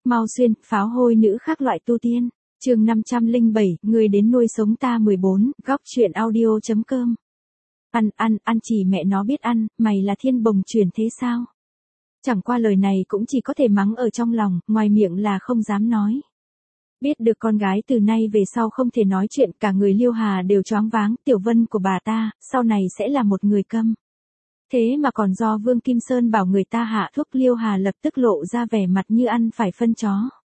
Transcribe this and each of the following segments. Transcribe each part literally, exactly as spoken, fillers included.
Mau xuyên, pháo hôi nữ khác loại tu tiên. Chương năm trăm lẻ bảy, người đến nuôi sống ta mười bốn, góc truyện audio chấm com. Ăn, ăn, ăn chỉ mẹ nó biết ăn, mày là thiên bồng chuyển thế sao? Chẳng qua lời này cũng chỉ có thể mắng ở trong lòng, ngoài miệng là không dám nói. Biết được con gái từ nay về sau không thể nói chuyện, cả người Liêu Hà đều choáng váng, Tiểu Vân của bà ta, sau này sẽ là một người câm. Thế mà còn do Vương Kim Sơn bảo người ta hạ thuốc, Liêu Hà lập tức lộ ra vẻ mặt như ăn phải phân chó.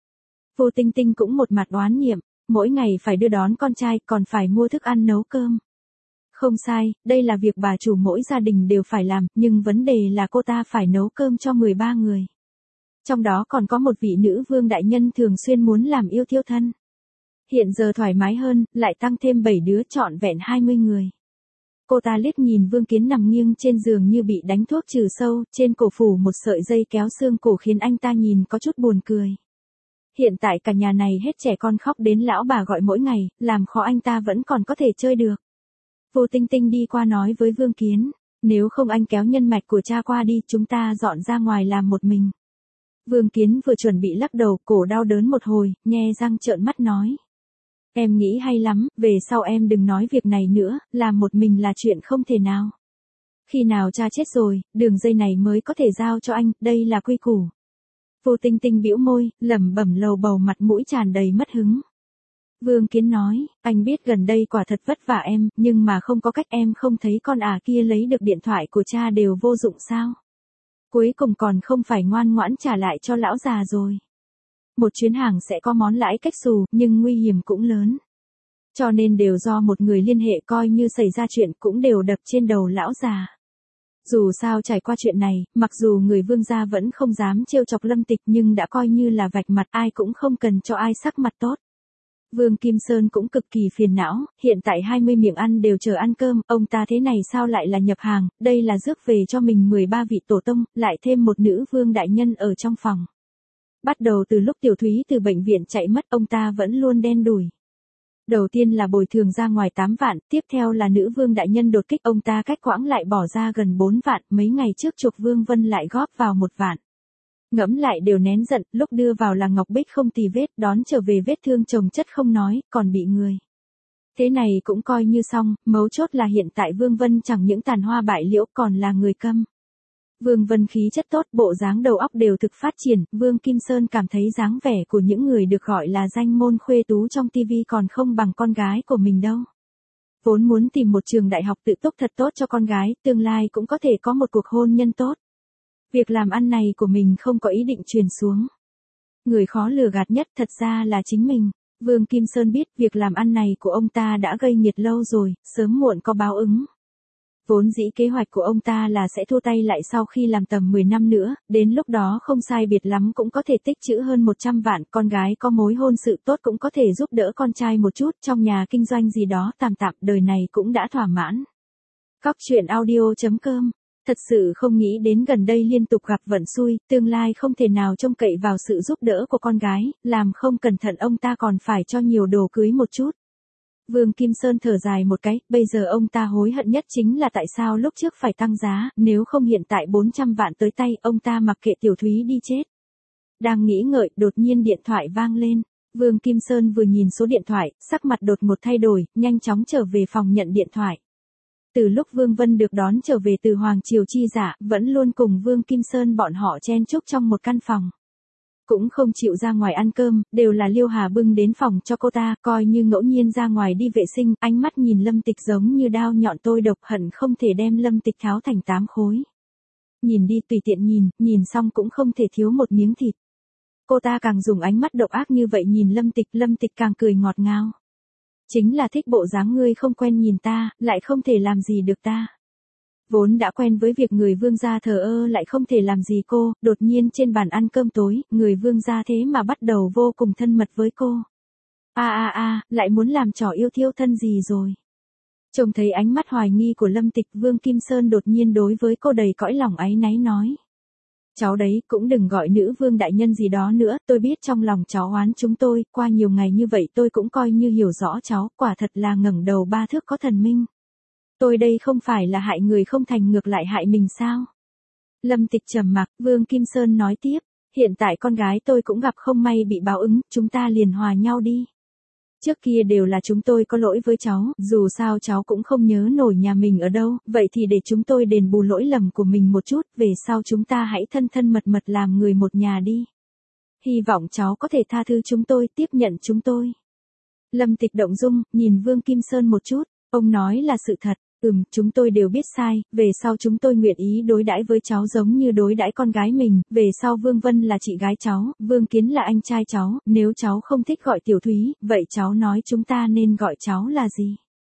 Vô Tinh Tinh cũng một mặt oán niệm, mỗi ngày phải đưa đón con trai, còn phải mua thức ăn nấu cơm. Không sai, đây là việc bà chủ mỗi gia đình đều phải làm, nhưng vấn đề là cô ta phải nấu cơm cho mười ba người. Trong đó còn có một vị nữ vương đại nhân thường xuyên muốn làm yêu thiêu thân. Hiện giờ thoải mái hơn, lại tăng thêm bảy đứa, trọn vẹn hai mươi người. Cô ta liếc nhìn Vương Kiến nằm nghiêng trên giường như bị đánh thuốc trừ sâu, trên cổ phủ một sợi dây kéo xương cổ khiến anh ta nhìn có chút buồn cười. Hiện tại cả nhà này hết trẻ con khóc đến lão bà gọi mỗi ngày, làm khó anh ta vẫn còn có thể chơi được. Vô Tinh Tinh đi qua nói với Vương Kiến, nếu không anh kéo nhân mạch của cha qua đi, chúng ta dọn ra ngoài làm một mình. Vương Kiến vừa chuẩn bị lắc đầu, cổ đau đớn một hồi, nhe răng trợn mắt nói. Em nghĩ hay lắm, về sau em đừng nói việc này nữa, làm một mình là chuyện không thể nào. Khi nào cha chết rồi, đường dây này mới có thể giao cho anh, đây là quy củ. Vô Tinh Tinh bĩu môi, lẩm bẩm lầu bầu, mặt mũi tràn đầy mất hứng. Vương Kiến nói, anh biết gần đây quả thật vất vả em, nhưng mà không có cách, em không thấy con ả kia lấy được điện thoại của cha đều vô dụng sao. Cuối cùng còn không phải ngoan ngoãn trả lại cho lão già rồi. Một chuyến hàng sẽ có món lãi cách xù, nhưng nguy hiểm cũng lớn. Cho nên đều do một người liên hệ, coi như xảy ra chuyện cũng đều đập trên đầu lão già. Dù sao trải qua chuyện này, mặc dù người Vương gia vẫn không dám trêu chọc Lâm Tịch, nhưng đã coi như là vạch mặt, ai cũng không cần cho ai sắc mặt tốt. Vương Kim Sơn cũng cực kỳ phiền não, hiện tại hai mươi miệng ăn đều chờ ăn cơm, ông ta thế này sao lại là nhập hàng, đây là rước về cho mình mười ba vị tổ tông, lại thêm một nữ vương đại nhân ở trong phòng. Bắt đầu từ lúc Tiểu Thúy từ bệnh viện chạy mất, ông ta vẫn luôn đen đủi. Đầu tiên là bồi thường ra ngoài tám vạn, tiếp theo là nữ vương đại nhân đột kích, ông ta cách quãng lại bỏ ra gần bốn vạn, mấy ngày trước chuộc Vương Vân lại góp vào một vạn. Ngẫm lại đều nén giận, lúc đưa vào là Ngọc Bích không tì vết, đón trở về vết thương chồng chất không nói, còn bị người. Thế này cũng coi như xong, mấu chốt là hiện tại Vương Vân chẳng những tàn hoa bại liễu còn là người câm. Vương Vân khí chất tốt, bộ dáng đầu óc đều thực phát triển, Vương Kim Sơn cảm thấy dáng vẻ của những người được gọi là danh môn khuê tú trong tivi còn không bằng con gái của mình đâu. Vốn muốn tìm một trường đại học tự túc thật tốt cho con gái, tương lai cũng có thể có một cuộc hôn nhân tốt. Việc làm ăn này của mình không có ý định truyền xuống. Người khó lừa gạt nhất thật ra là chính mình. Vương Kim Sơn biết việc làm ăn này của ông ta đã gây nghiệt lâu rồi, sớm muộn có báo ứng. Vốn dĩ kế hoạch của ông ta là sẽ thua tay lại sau khi làm tầm mười năm nữa, đến lúc đó không sai biệt lắm cũng có thể tích trữ hơn một trăm vạn, con gái có mối hôn sự tốt cũng có thể giúp đỡ con trai một chút, trong nhà kinh doanh gì đó tạm tạm, đời này cũng đã thỏa mãn. Góc truyện audio chấm com. Thật sự không nghĩ đến gần đây liên tục gặp vận xui, tương lai không thể nào trông cậy vào sự giúp đỡ của con gái, làm không cẩn thận ông ta còn phải cho nhiều đồ cưới một chút. Vương Kim Sơn thở dài một cái, bây giờ ông ta hối hận nhất chính là tại sao lúc trước phải tăng giá, nếu không hiện tại bốn trăm vạn tới tay, ông ta mặc kệ Tiểu Thúy đi chết. Đang nghĩ ngợi, đột nhiên điện thoại vang lên. Vương Kim Sơn vừa nhìn số điện thoại, sắc mặt đột ngột thay đổi, nhanh chóng trở về phòng nhận điện thoại. Từ lúc Vương Vân được đón trở về từ Hoàng Triều chi giả, vẫn luôn cùng Vương Kim Sơn bọn họ chen chúc trong một căn phòng. Cũng không chịu ra ngoài ăn cơm, đều là Liêu Hà bưng đến phòng cho cô ta, coi như ngẫu nhiên ra ngoài đi vệ sinh, ánh mắt nhìn Lâm Tịch giống như đao nhọn tôi độc, hận không thể đem Lâm Tịch tháo thành tám khối. Nhìn đi tùy tiện nhìn, nhìn xong cũng không thể thiếu một miếng thịt. Cô ta càng dùng ánh mắt độc ác như vậy nhìn Lâm Tịch, Lâm Tịch càng cười ngọt ngào. Chính là thích bộ dáng ngươi không quen nhìn ta, lại không thể làm gì được ta. Vốn đã quen với việc người Vương gia thờ ơ lại không thể làm gì cô, đột nhiên trên bàn ăn cơm tối, người Vương gia thế mà bắt đầu vô cùng thân mật với cô. A a a, lại muốn làm trò yêu thiêu thân gì rồi. Trông thấy ánh mắt hoài nghi của Lâm Tịch, Vương Kim Sơn đột nhiên đối với cô đầy cõi lòng áy náy nói. Cháu đấy, cũng đừng gọi nữ vương đại nhân gì đó nữa, tôi biết trong lòng cháu oán chúng tôi, qua nhiều ngày như vậy tôi cũng coi như hiểu rõ cháu, quả thật là ngẩng đầu ba thước có thần minh. Tôi đây không phải là hại người không thành ngược lại hại mình sao? Lâm Tịch trầm mặc, Vương Kim Sơn nói tiếp, Hiện tại con gái tôi cũng gặp không may bị báo ứng, chúng ta liền hòa nhau đi. Trước kia đều là chúng tôi có lỗi với cháu, dù sao cháu cũng không nhớ nổi nhà mình ở đâu, vậy thì để chúng tôi đền bù lỗi lầm của mình một chút, về sau chúng ta hãy thân thân mật mật làm người một nhà đi. Hy vọng cháu có thể tha thứ chúng tôi, tiếp nhận chúng tôi. Lâm Tịch động dung, nhìn Vương Kim Sơn một chút, ông nói là sự thật. Ừm, chúng tôi đều biết sai, về sau chúng tôi nguyện ý đối đãi với cháu giống như đối đãi con gái mình, về sau Vương Vân là chị gái cháu, Vương Kiến là anh trai cháu, nếu cháu không thích gọi Tiểu Thúy, vậy cháu nói chúng ta nên gọi cháu là gì?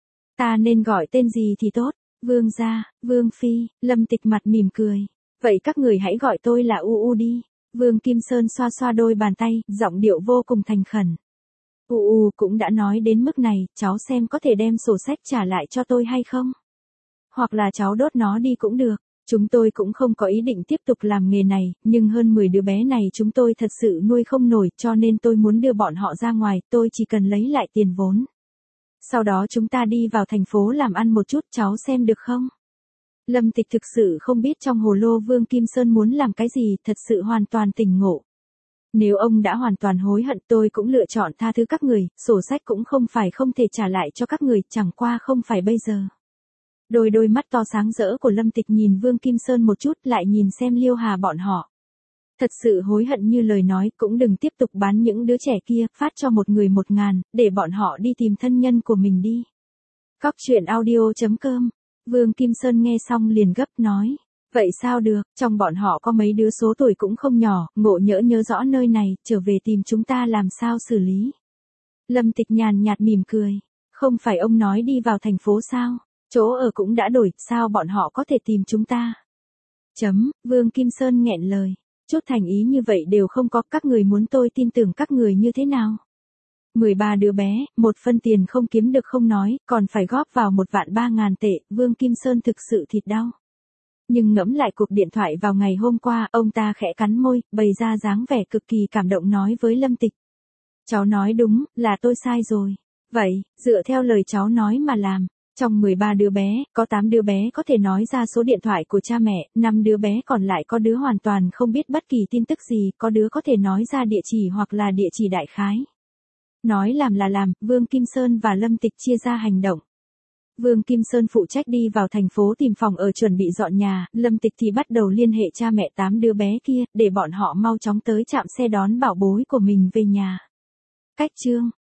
Ta nên gọi tên gì thì tốt? Vương gia, Vương Phi, Lâm Tịch mặt mỉm cười. Vậy các người hãy gọi tôi là U U đi. Vương Kim Sơn xoa xoa đôi bàn tay, giọng điệu vô cùng thành khẩn. U U cũng đã nói đến mức này, cháu xem có thể đem sổ sách trả lại cho tôi hay không? Hoặc là cháu đốt nó đi cũng được. Chúng tôi cũng không có ý định tiếp tục làm nghề này, nhưng hơn mười đứa bé này chúng tôi thật sự nuôi không nổi, cho nên tôi muốn đưa bọn họ ra ngoài, tôi chỉ cần lấy lại tiền vốn. Sau đó chúng ta đi vào thành phố làm ăn một chút, cháu xem được không? Lâm Tịch thực sự không biết trong hồ lô Vương Kim Sơn muốn làm cái gì, thật sự hoàn toàn tỉnh ngộ. Nếu ông đã hoàn toàn hối hận tôi cũng lựa chọn tha thứ các người, sổ sách cũng không phải không thể trả lại cho các người, chẳng qua không phải bây giờ. Đôi đôi mắt to sáng rỡ của Lâm Tịch nhìn Vương Kim Sơn một chút lại nhìn xem Liêu Hà bọn họ. Thật sự hối hận như lời nói cũng đừng tiếp tục bán những đứa trẻ kia, phát cho một người một ngàn, để bọn họ đi tìm thân nhân của mình đi. Cóc truyện audio chấm com. Vương Kim Sơn nghe xong liền gấp nói. Vậy sao được, trong bọn họ có mấy đứa số tuổi cũng không nhỏ, ngộ nhỡ nhớ rõ nơi này, trở về tìm chúng ta làm sao xử lý. Lâm Tịch nhàn nhạt mỉm cười. Không phải ông nói đi vào thành phố sao? Chỗ ở cũng đã đổi, sao bọn họ có thể tìm chúng ta? Chấm, Vương Kim Sơn nghẹn lời. Chút thành ý như vậy đều không có, các người muốn tôi tin tưởng các người như thế nào? mười ba đứa bé, một phân tiền không kiếm được không nói, còn phải góp vào một vạn ba ngàn tệ, Vương Kim Sơn thực sự thịt đau. Nhưng ngẫm lại cuộc điện thoại vào ngày hôm qua, ông ta khẽ cắn môi, bày ra dáng vẻ cực kỳ cảm động nói với Lâm Tịch. Cháu nói đúng, là tôi sai rồi. Vậy, dựa theo lời cháu nói mà làm. Trong mười ba đứa bé, có tám đứa bé có thể nói ra số điện thoại của cha mẹ, năm đứa bé còn lại có đứa hoàn toàn không biết bất kỳ tin tức gì, có đứa có thể nói ra địa chỉ hoặc là địa chỉ đại khái. Nói làm là làm, Vương Kim Sơn và Lâm Tịch chia ra hành động. Vương Kim Sơn phụ trách đi vào thành phố tìm phòng ở chuẩn bị dọn nhà, Lâm Tịch thì bắt đầu liên hệ cha mẹ tám đứa bé kia, để bọn họ mau chóng tới trạm xe đón bảo bối của mình về nhà. Cách chương